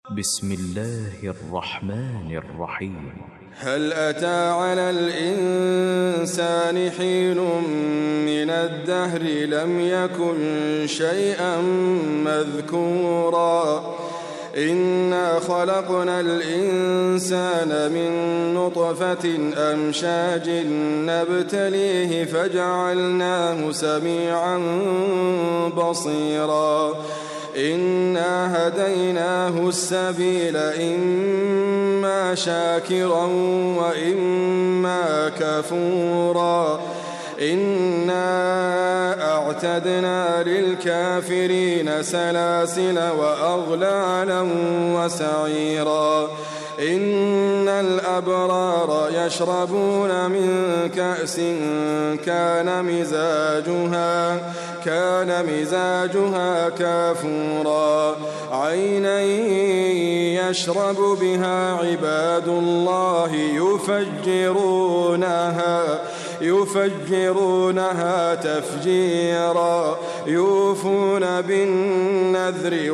بسم الله الرحمن الرحيم. هل أتى على الإنسان حين من الدهر لم يكن شيئا مذكورا إنا خلقنا الإنسان من نطفة أمشاج نبتليه فجعلناه سميعا بصيرا إنا هديناه السبيل إما شاكرا وإما كفورا إنا أعتدنا للكافرين سلاسل وأغلالا وسعيرا إن الأبرار يشربون من كأس كان مزاجها كافورا عينا يشرب بها عباد الله يفجرونها تفجيرا يوفون بالنذر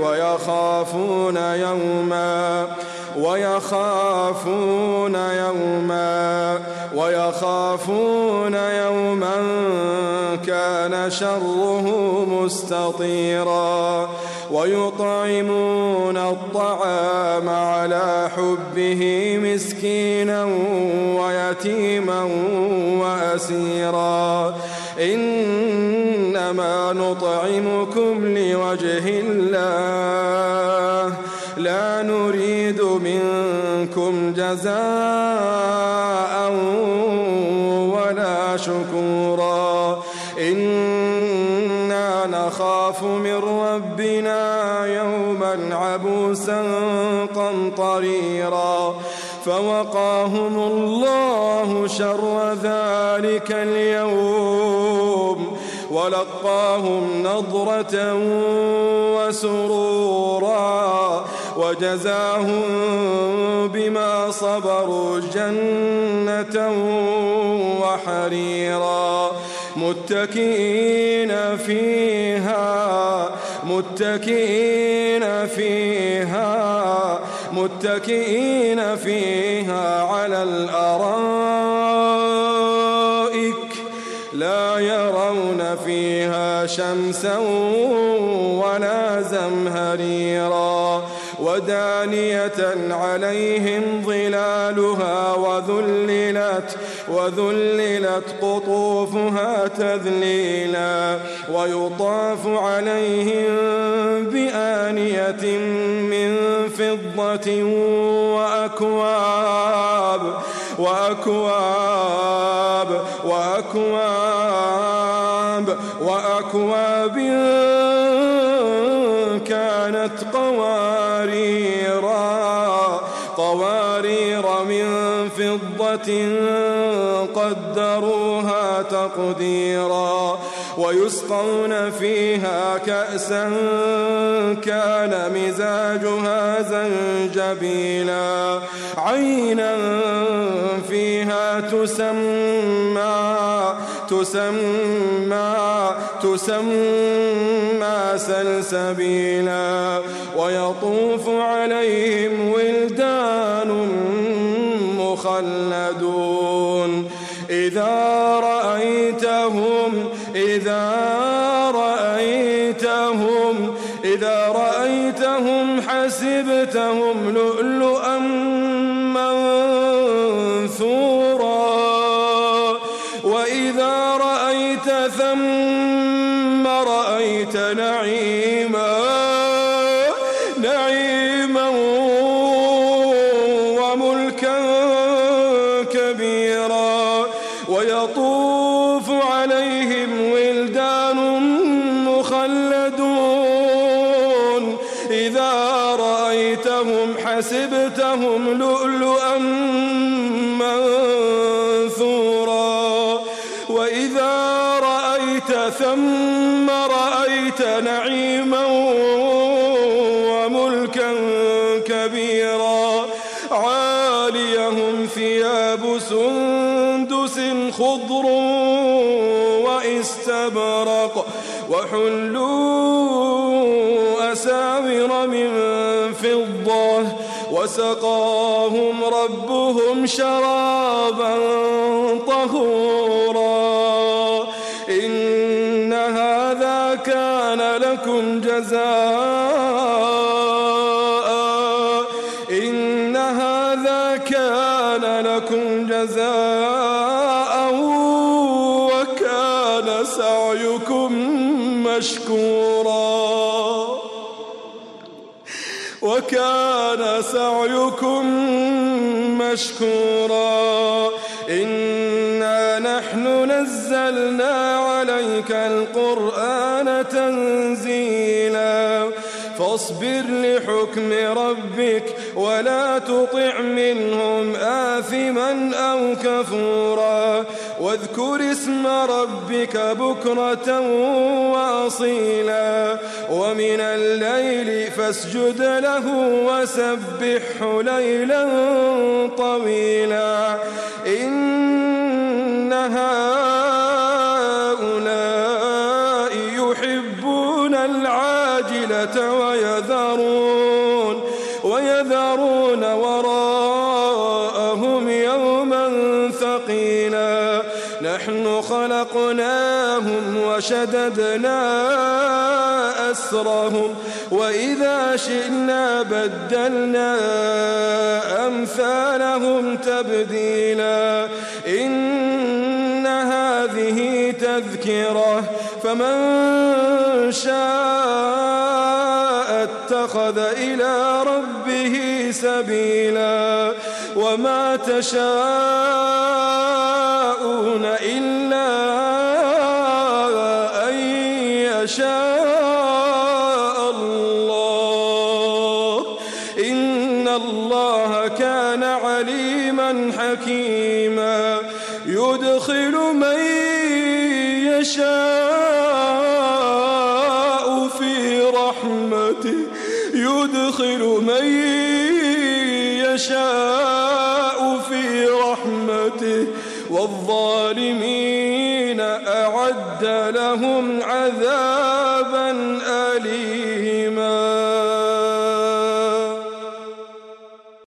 ويخافون يوما كان شره مستطيرا ويطعمون الطعام على حبه مسكينا ويتيما وأسيرا إنما نطعمكم لوجه الله لا نريد منكم جزاء ولا شكورا إنا نخاف من ربنا يوما عبوسا قمطريرا فوقاهم الله شر ذلك اليوم ولقاهم نضرة وسرورا وجزاهم بما صبروا جنة وحريرا متكئين فيها على الأرائك لا يرون فيها شمسا ولا زمهريرا ودانية عليهم ظلالها وذللت قطوفها تذليلا ويطاف عليهم بآنية من فضة وأكواب كانت قوارير من فضة قدروها تقديرا ويسقون فيها كأسا كان مزاجها زنجبيلا عينا فيها تسمى سلسبيلا ويطوف عليهم ولدان مخلدون إذا رأيتهم حسبتهم لؤلؤا منثورا وإذا رأيت ثم رأيت نعيما وملكا كبيرا ويطوف عليهم ولدان مخلدون إذا رأيتهم حسبتهم لؤلؤا منثورا وإذا رأيت ثم رأيت نعيما وملكا كبيرا عاليهم ثياب سندس خضر وإستبرق وحلوا أساور من فضة فضة وسقاهم ربهم شرابا طهورا إن هذا كان لكم جزاء وكان سعيكم مشكورا إنا نحن نزلنا عليك القرآن تنزيلا فاصبر لحكم ربك ولا تطع منهم آثما أو كفورا واذكر اسم ربك بكرة وأصيلا ومن الليل فاسجد له وسبحه ليلا طويلا إن هؤلاء يحبون العاجلة ويذرون وراءهم يوما ثقيلا نحن خلقناهم وشددنا أسرهم وإذا شئنا بدلنا أمثالهم تبديلا إن هذه تذكرة فمن شاء اتخذ إلى ربه سبيلا وما تشاءون إلا أن يشاء الله إن الله كان عليما حكيما يدخل من يشاء في رحمته والظالمين أعد لهم عذابا أليما.